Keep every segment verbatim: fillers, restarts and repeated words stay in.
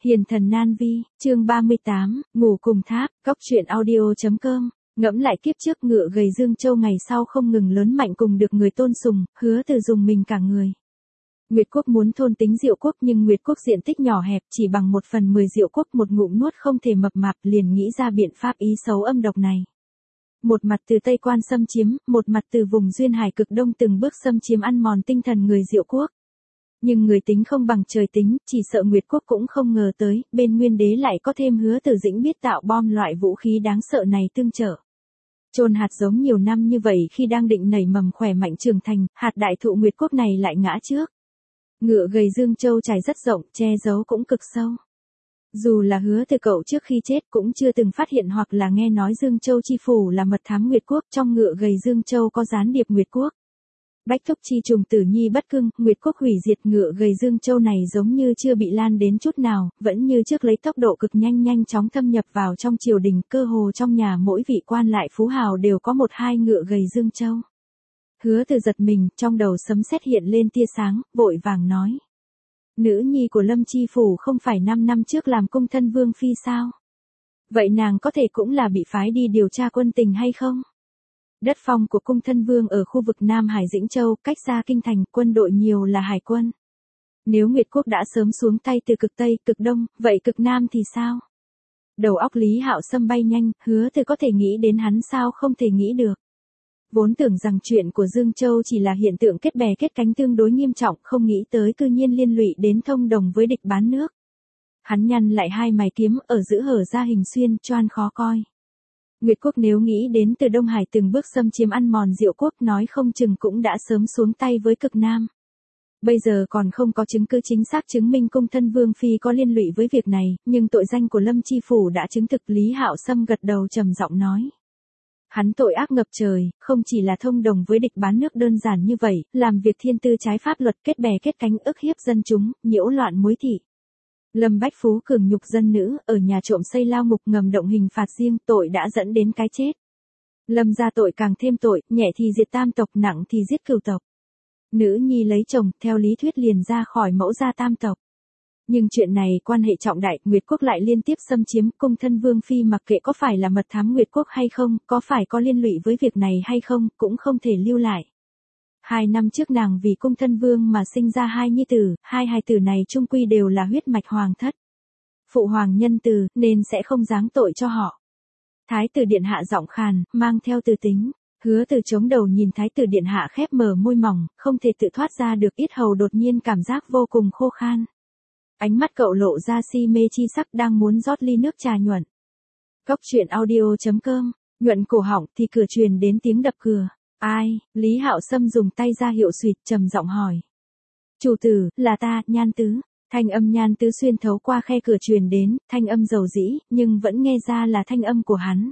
Hiền thần nan vi, chương ba mươi tám, ngủ cùng tháp, cóc truyện audio.com. Ngẫm lại kiếp trước ngựa gầy Dương Châu ngày sau không ngừng lớn mạnh cùng được người tôn sùng, hứa từ dùng mình cả người. Nguyệt Quốc muốn thôn tính Diệu Quốc nhưng Nguyệt Quốc diện tích nhỏ hẹp chỉ bằng một phần mười Diệu Quốc, một ngụm nuốt không thể mập mạp, liền nghĩ ra biện pháp ý xấu âm độc này. Một mặt từ Tây Quan xâm chiếm, một mặt từ vùng duyên hải cực đông từng bước xâm chiếm ăn mòn tinh thần người Diệu Quốc. Nhưng người tính không bằng trời tính, chỉ sợ Nguyệt Quốc cũng không ngờ tới, bên Nguyên Đế lại có thêm Hứa Từ Dĩnh biết tạo bom loại vũ khí đáng sợ này tương trợ. Chôn hạt giống nhiều năm như vậy khi đang định nảy mầm khỏe mạnh trưởng thành, hạt đại thụ Nguyệt Quốc này lại ngã trước. Ngựa gầy Dương Châu trải rất rộng, che giấu cũng cực sâu. Dù là Hứa Từ cậu trước khi chết cũng chưa từng phát hiện hoặc là nghe nói Dương Châu chi phủ là mật thám Nguyệt Quốc, trong ngựa gầy Dương Châu có gián điệp Nguyệt Quốc. Bách thúc chi trùng tử nhi bất cưng, Nguyệt Quốc hủy diệt, ngựa gầy Dương Châu này giống như chưa bị lan đến chút nào, vẫn như trước lấy tốc độ cực nhanh nhanh chóng thâm nhập vào trong triều đình, cơ hồ trong nhà mỗi vị quan lại phú hào đều có một hai ngựa gầy Dương Châu. Hứa Từ giật mình, trong đầu sấm sét hiện lên tia sáng, vội vàng nói. Nữ nhi của Lâm Chi Phủ không phải năm năm trước làm cung thân vương phi sao? Vậy nàng có thể cũng là bị phái đi điều tra quân tình hay không? Đất phong của cung thân vương ở khu vực Nam Hải Dĩnh Châu, cách xa kinh thành, quân đội nhiều là hải quân. Nếu Nguyệt Quốc đã sớm xuống tay từ cực Tây, cực Đông, vậy cực Nam thì sao? Đầu óc Lý Hạo Sâm bay nhanh, Hứa Từ có thể nghĩ đến hắn sao không thể nghĩ được. Vốn tưởng rằng chuyện của Dương Châu chỉ là hiện tượng kết bè kết cánh tương đối nghiêm trọng, không nghĩ tới cư nhiên liên lụy đến thông đồng với địch bán nước. Hắn nhăn lại hai mày kiếm, ở giữa hở ra hình xuyên, choan khó coi. Nguyệt Quốc nếu nghĩ đến từ Đông Hải từng bước xâm chiếm ăn mòn Diệu Quốc, nói không chừng cũng đã sớm xuống tay với cực Nam. Bây giờ còn không có chứng cứ chính xác chứng minh cung thân vương phi có liên lụy với việc này, nhưng tội danh của Lâm Chi Phủ đã chứng thực. Lý Hạo Sâm gật đầu trầm giọng nói. Hắn tội ác ngập trời, không chỉ là thông đồng với địch bán nước đơn giản như vậy, làm việc thiên tư trái pháp luật, kết bè kết cánh, ức hiếp dân chúng, nhiễu loạn muối thị. Lâm Bách Phú cường nhục dân nữ, ở nhà trộm xây lao ngục ngầm động hình phạt riêng, tội đã dẫn đến cái chết. Lâm gia tội càng thêm tội, nhẹ thì diệt tam tộc, nặng thì giết cửu tộc. Nữ nhi lấy chồng, theo lý thuyết liền ra khỏi mẫu gia tam tộc. Nhưng chuyện này quan hệ trọng đại, Nguyệt Quốc lại liên tiếp xâm chiếm, cung thân vương phi mặc kệ có phải là mật thám Nguyệt Quốc hay không, có phải có liên lụy với việc này hay không, cũng không thể lưu lại. Hai năm trước nàng vì cung thân vương mà sinh ra hai nhi tử, hai hài tử này chung quy đều là huyết mạch hoàng thất. Phụ hoàng nhân từ, nên sẽ không giáng tội cho họ. Thái tử điện hạ giọng khàn, mang theo từ tính. Hứa Từ chống đầu nhìn thái tử điện hạ khép mở môi mỏng, không thể tự thoát ra được, yết hầu đột nhiên cảm giác vô cùng khô khan. Ánh mắt cậu lộ ra si mê chi sắc, đang muốn rót ly nước trà nhuận. Cóc truyện audio.com, nhuận cổ họng thì cửa truyền đến tiếng đập cửa. Ai? Lý Hạo Sâm dùng tay ra hiệu xuyệt, trầm giọng hỏi. Chủ tử, là ta, Nhan Tứ. Thanh âm Nhan Tứ xuyên thấu qua khe cửa truyền đến, thanh âm dầu dĩ, nhưng vẫn nghe ra là thanh âm của hắn.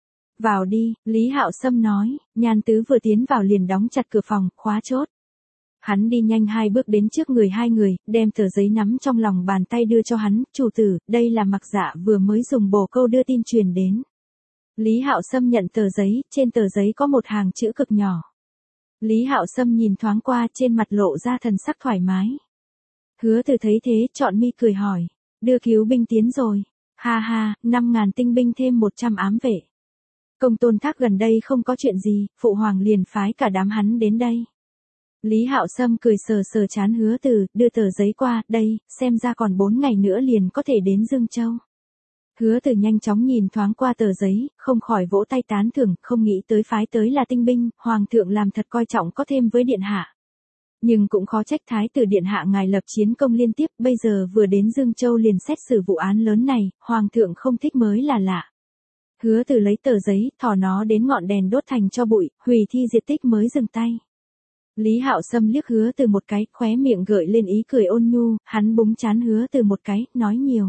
Vào đi, Lý Hạo Sâm nói. Nhan Tứ vừa tiến vào liền đóng chặt cửa phòng, khóa chốt. Hắn đi nhanh hai bước đến trước người hai người, đem tờ giấy nắm trong lòng bàn tay đưa cho hắn. Chủ tử, đây là Mặc Dạ vừa mới dùng bồ câu đưa tin truyền đến. Lý Hạo Sâm nhận tờ giấy, trên tờ giấy có một hàng chữ cực nhỏ. Lý Hạo Sâm nhìn thoáng qua, trên mặt lộ ra thần sắc thoải mái. Hứa Từ thấy thế, trọn mi cười hỏi. Đưa cứu binh tiến rồi. Ha ha, năm ngàn tinh binh thêm một trăm ám vệ. Công Tôn Thác gần đây không có chuyện gì, phụ hoàng liền phái cả đám hắn đến đây. Lý Hạo Sâm cười sờ sờ trán Hứa Từ, đưa tờ giấy qua, đây, xem ra còn bốn ngày nữa liền có thể đến Dương Châu. Hứa Từ nhanh chóng nhìn thoáng qua tờ giấy, không khỏi vỗ tay tán thưởng, không nghĩ tới phái tới là tinh binh, hoàng thượng làm thật coi trọng có thêm với điện hạ. Nhưng cũng khó trách thái tử điện hạ ngài lập chiến công liên tiếp, bây giờ vừa đến Dương Châu liền xét xử vụ án lớn này, hoàng thượng không thích mới là lạ. Hứa Từ lấy tờ giấy, thò nó đến ngọn đèn đốt thành cho bụi, hủy thi diệt tích mới dừng tay. Lý Hạo Sâm liếc Hứa Từ một cái, khóe miệng gợi lên ý cười ôn nhu, hắn búng trán Hứa Từ một cái, nói nhiều.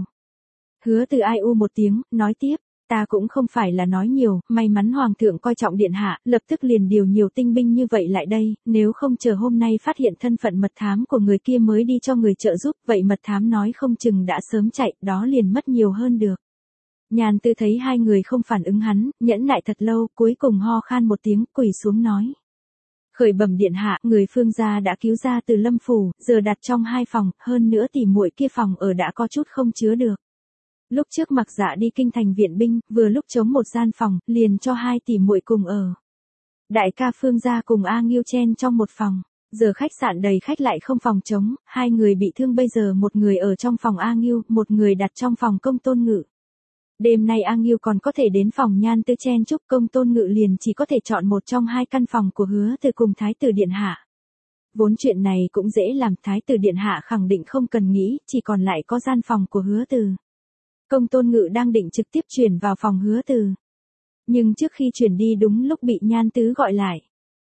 Hứa Từ ai u một tiếng, nói tiếp, ta cũng không phải là nói nhiều, may mắn hoàng thượng coi trọng điện hạ, lập tức liền điều nhiều tinh binh như vậy lại đây, nếu không chờ hôm nay phát hiện thân phận mật thám của người kia mới đi cho người trợ giúp, vậy mật thám nói không chừng đã sớm chạy, đó liền mất nhiều hơn được. Nhan Tư thấy hai người không phản ứng hắn, nhẫn nại thật lâu, cuối cùng ho khan một tiếng, quỳ xuống nói. Khởi bẩm điện hạ, người Phương gia đã cứu ra từ Lâm phủ, giờ đặt trong hai phòng, hơn nữa tỷ muội kia phòng ở đã có chút không chứa được. Lúc trước Mặc Dạ đi kinh thành viện binh, vừa lúc trống một gian phòng, liền cho hai tỷ muội cùng ở. Đại ca Phương gia cùng A Nghiêu chen trong một phòng. Giờ khách sạn đầy khách lại không phòng trống, hai người bị thương bây giờ một người ở trong phòng A Nghiêu, một người đặt trong phòng Công Tôn Ngự. Đêm nay A Nghiêu còn có thể đến phòng Nhan Tư chen chúc, Công Tôn Ngự liền chỉ có thể chọn một trong hai căn phòng của Hứa Từ cùng Thái tử điện hạ. Vốn chuyện này cũng dễ làm, Thái tử điện hạ khẳng định không cần nghĩ, chỉ còn lại có gian phòng của Hứa Từ. Công Tôn Ngự đang định trực tiếp chuyển vào phòng Hứa Từ. Nhưng trước khi chuyển đi đúng lúc bị Nhan Tứ gọi lại.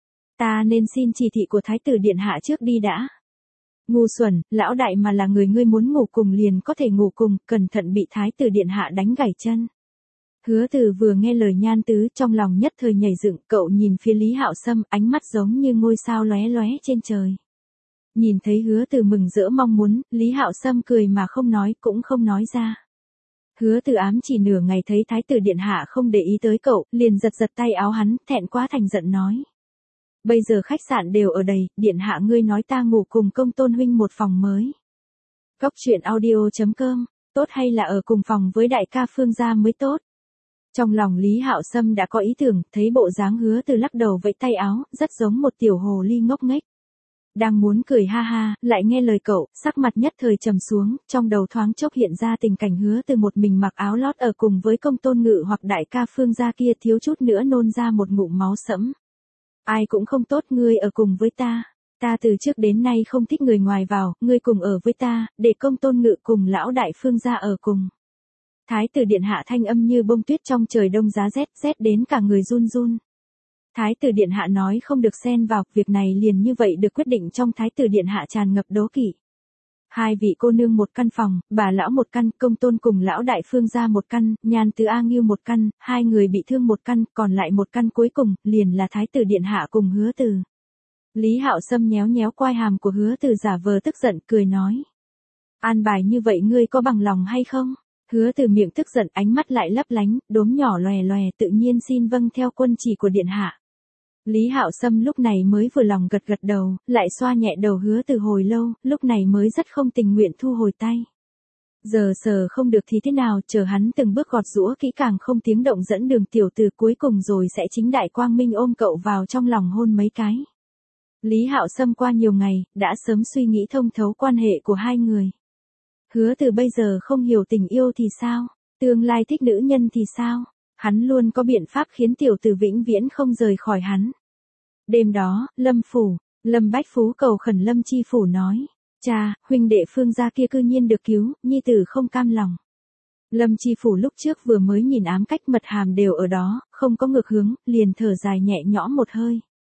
Ta nên xin chỉ thị của Thái tử điện hạ trước đi đã. Ngu xuẩn, lão đại mà là người ngươi muốn ngủ cùng liền có thể ngủ cùng, cẩn thận bị Thái tử điện hạ đánh gãy chân. Hứa Từ vừa nghe lời Nhan Tứ, trong lòng nhất thời nhảy dựng, cậu nhìn phía Lý Hạo Sâm, ánh mắt giống như ngôi sao lóe lóe trên trời. Nhìn thấy Hứa Từ mừng rỡ mong muốn, Lý Hạo Sâm cười mà không nói, cũng không nói ra. Hứa Từ ám chỉ nửa ngày thấy Thái tử điện hạ không để ý tới cậu, liền giật giật tay áo hắn, thẹn quá thành giận nói. Bây giờ khách sạn đều ở đầy, điện hạ ngươi nói ta ngủ cùng Công Tôn huynh một phòng mới. Góc truyện audio chấm com, tốt hay là ở cùng phòng với đại ca Phương gia mới tốt? Trong lòng Lý Hạo Sâm đã có ý tưởng, thấy bộ dáng Hứa Từ lắc đầu vẫy tay áo, rất giống một tiểu hồ ly ngốc nghếch. Đang muốn cười ha ha, lại nghe lời cậu, sắc mặt nhất thời trầm xuống, trong đầu thoáng chốc hiện ra tình cảnh Hứa Từ một mình mặc áo lót ở cùng với Công Tôn Ngự hoặc đại ca Phương gia kia, thiếu chút nữa nôn ra một ngụm máu sẫm. Ai cũng không tốt, ngươi ở cùng với ta. Ta từ trước đến nay không thích người ngoài vào, ngươi cùng ở với ta, để Công Tôn Ngự cùng lão đại Phương gia ở cùng. Thái tử điện hạ thanh âm như bông tuyết trong trời đông giá rét, rét đến cả người run run. Thái tử điện hạ nói không được xen vào, việc này liền như vậy được quyết định trong Thái tử điện hạ tràn ngập đố kỵ. Hai vị cô nương một căn phòng, bà lão một căn, Công Tôn cùng lão đại Phương gia một căn, Nhan Tứ A Nghiêu một căn, hai người bị thương một căn, còn lại một căn cuối cùng, liền là Thái tử điện hạ cùng Hứa Từ. Lý Hạo Sâm nhéo nhéo quai hàm của Hứa Từ giả vờ tức giận, cười nói. An bài như vậy ngươi có bằng lòng hay không? Hứa Từ miệng tức giận, ánh mắt lại lấp lánh, đốm nhỏ lòe lòe, tự nhiên xin vâng theo quân chỉ của điện hạ. Lý Hạo Sâm lúc này mới vừa lòng gật gật đầu, lại xoa nhẹ đầu Hứa Từ hồi lâu, lúc này mới rất không tình nguyện thu hồi tay. Giờ sờ không được thì thế nào, chờ hắn từng bước gọt giũa kỹ càng không tiếng động dẫn đường tiểu từ cuối cùng rồi sẽ chính đại quang minh ôm cậu vào trong lòng hôn mấy cái. Lý Hạo Sâm qua nhiều ngày, đã sớm suy nghĩ thông thấu quan hệ của hai người. Hứa Từ bây giờ không hiểu tình yêu thì sao, tương lai thích nữ nhân thì sao, hắn luôn có biện pháp khiến tiểu tử vĩnh viễn không rời khỏi hắn. Đêm đó, Lâm phủ, Lâm Bách Phú cầu khẩn Lâm Chi phủ nói, cha, huynh đệ Phương gia kia cư nhiên được cứu, nhi tử không cam lòng. Lâm Chi phủ lúc trước vừa mới nhìn ám cách mật hàm đều ở đó, không có ngược hướng, liền thở dài nhẹ nhõm một hơi.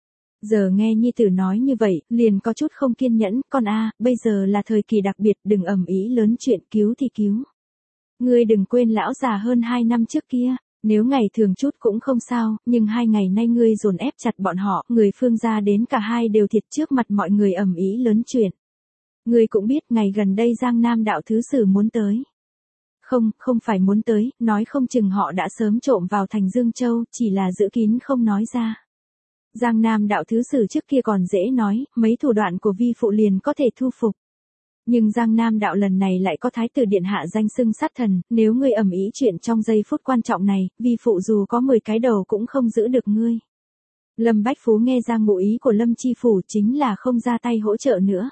Giờ nghe nhi tử nói như vậy, liền có chút không kiên nhẫn, con a, bây giờ là thời kỳ đặc biệt, đừng ầm ĩ lớn chuyện, cứu thì cứu. Ngươi đừng quên lão già hơn hai năm trước kia. Nếu ngày thường chút cũng không sao, nhưng hai ngày nay ngươi dồn ép chặt bọn họ, người Phương gia đến cả hai đều thiệt trước mặt mọi người ầm ĩ lớn chuyện. Ngươi cũng biết ngày gần đây Giang Nam đạo thứ sử muốn tới. Không, không phải muốn tới, nói không chừng họ đã sớm trộm vào thành Dương Châu, chỉ là giữ kín không nói ra. Giang Nam đạo thứ sử trước kia còn dễ nói, mấy thủ đoạn của vi phụ liền có thể thu phục. Nhưng Giang Nam đạo lần này lại có Thái tử điện hạ danh xưng sát thần, nếu ngươi ầm ĩ chuyện trong giây phút quan trọng này, vi phụ dù có mười cái đầu cũng không giữ được ngươi. Lâm Bách Phú nghe ra ngụ ý của Lâm Chi phủ chính là không ra tay hỗ trợ nữa.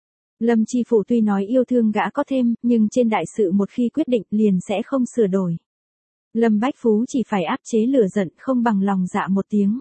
Lâm Chi phủ tuy nói yêu thương gã có thêm, nhưng trên đại sự một khi quyết định liền sẽ không sửa đổi. Lâm Bách Phú chỉ phải áp chế lửa giận, không bằng lòng dạ một tiếng.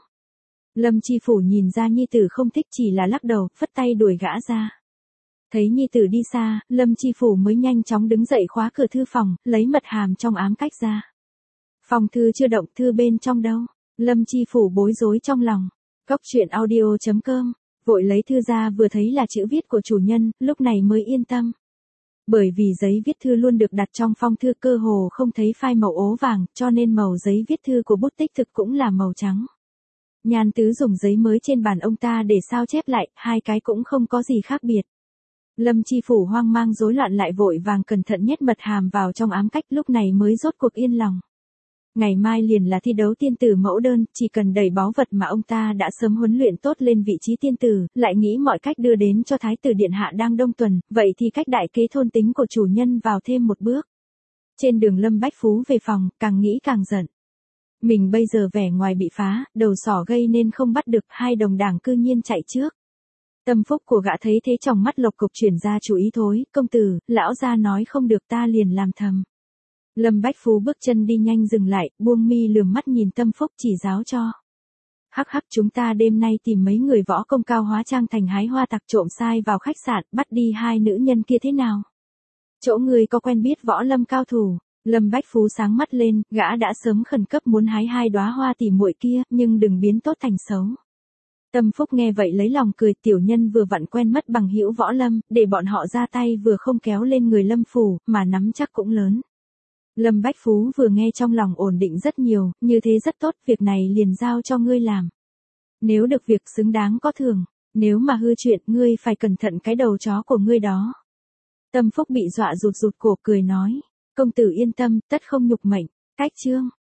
Lâm Chi phủ nhìn ra nhi tử không thích, chỉ là lắc đầu, phất tay đuổi gã ra. Thấy nhi tử đi xa, Lâm Chi phủ mới nhanh chóng đứng dậy khóa cửa thư phòng, lấy mật hàm trong ám cách ra. Phòng thư chưa động, thư bên trong đâu? Lâm Chi phủ bối rối trong lòng. Góc truyện audio chấm com, vội lấy thư ra vừa thấy là chữ viết của chủ nhân, lúc này mới yên tâm. Bởi vì giấy viết thư luôn được đặt trong phong thư, cơ hồ không thấy phai màu ố vàng, cho nên màu giấy viết thư của bút tích thực cũng là màu trắng. Nhan Tứ dùng giấy mới trên bàn ông ta để sao chép lại, hai cái cũng không có gì khác biệt. Lâm Chi phủ hoang mang rối loạn lại vội vàng cẩn thận nhét mật hàm vào trong ám cách, lúc này mới rốt cuộc yên lòng. ngày mai liền là thi đấu tiên tử mẫu đơn, chỉ cần đẩy báu vật mà ông ta đã sớm huấn luyện tốt lên vị trí tiên tử, lại nghĩ mọi cách đưa đến cho thái tử điện hạ đang đông tuần, vậy thì cách đại kế thôn tính của chủ nhân vào thêm một bước. Trên đường Lâm Bách Phú về phòng, càng nghĩ càng giận. Mình bây giờ vẻ ngoài bị phá, đầu sỏ gây nên không bắt được, hai đồng đảng cư nhiên chạy trước. Tâm phúc của gã thấy thế trong mắt lộc cục chuyển ra chủ ý thối, công tử, lão gia nói không được ta liền làm thầm. Lâm Bách Phú bước chân đi nhanh dừng lại, buông mi lườm mắt nhìn Tâm phúc chỉ giáo cho. Hắc hắc, chúng ta đêm nay tìm mấy người võ công cao hóa trang thành hái hoa tặc trộm sai vào khách sạn, bắt đi hai nữ nhân kia thế nào? Chỗ người có quen biết võ lâm cao thủ? Lâm Bách Phú sáng mắt lên, gã đã sớm khẩn cấp muốn hái hai đóa hoa tỉ muội kia, nhưng đừng biến tốt thành xấu. Tâm phúc nghe vậy lấy lòng cười, tiểu nhân vừa vặn quen mất bằng hữu võ lâm, để bọn họ ra tay vừa không kéo lên người Lâm phủ, mà nắm chắc cũng lớn. Lâm Bách Phú vừa nghe trong lòng ổn định rất nhiều, như thế rất tốt, việc này liền giao cho ngươi làm. Nếu được việc xứng đáng có thưởng, nếu mà hư chuyện ngươi phải cẩn thận cái đầu chó của ngươi đó. Tâm phúc bị dọa rụt rụt cổ cười nói, công tử yên tâm, tất không nhục mệnh. Cách chương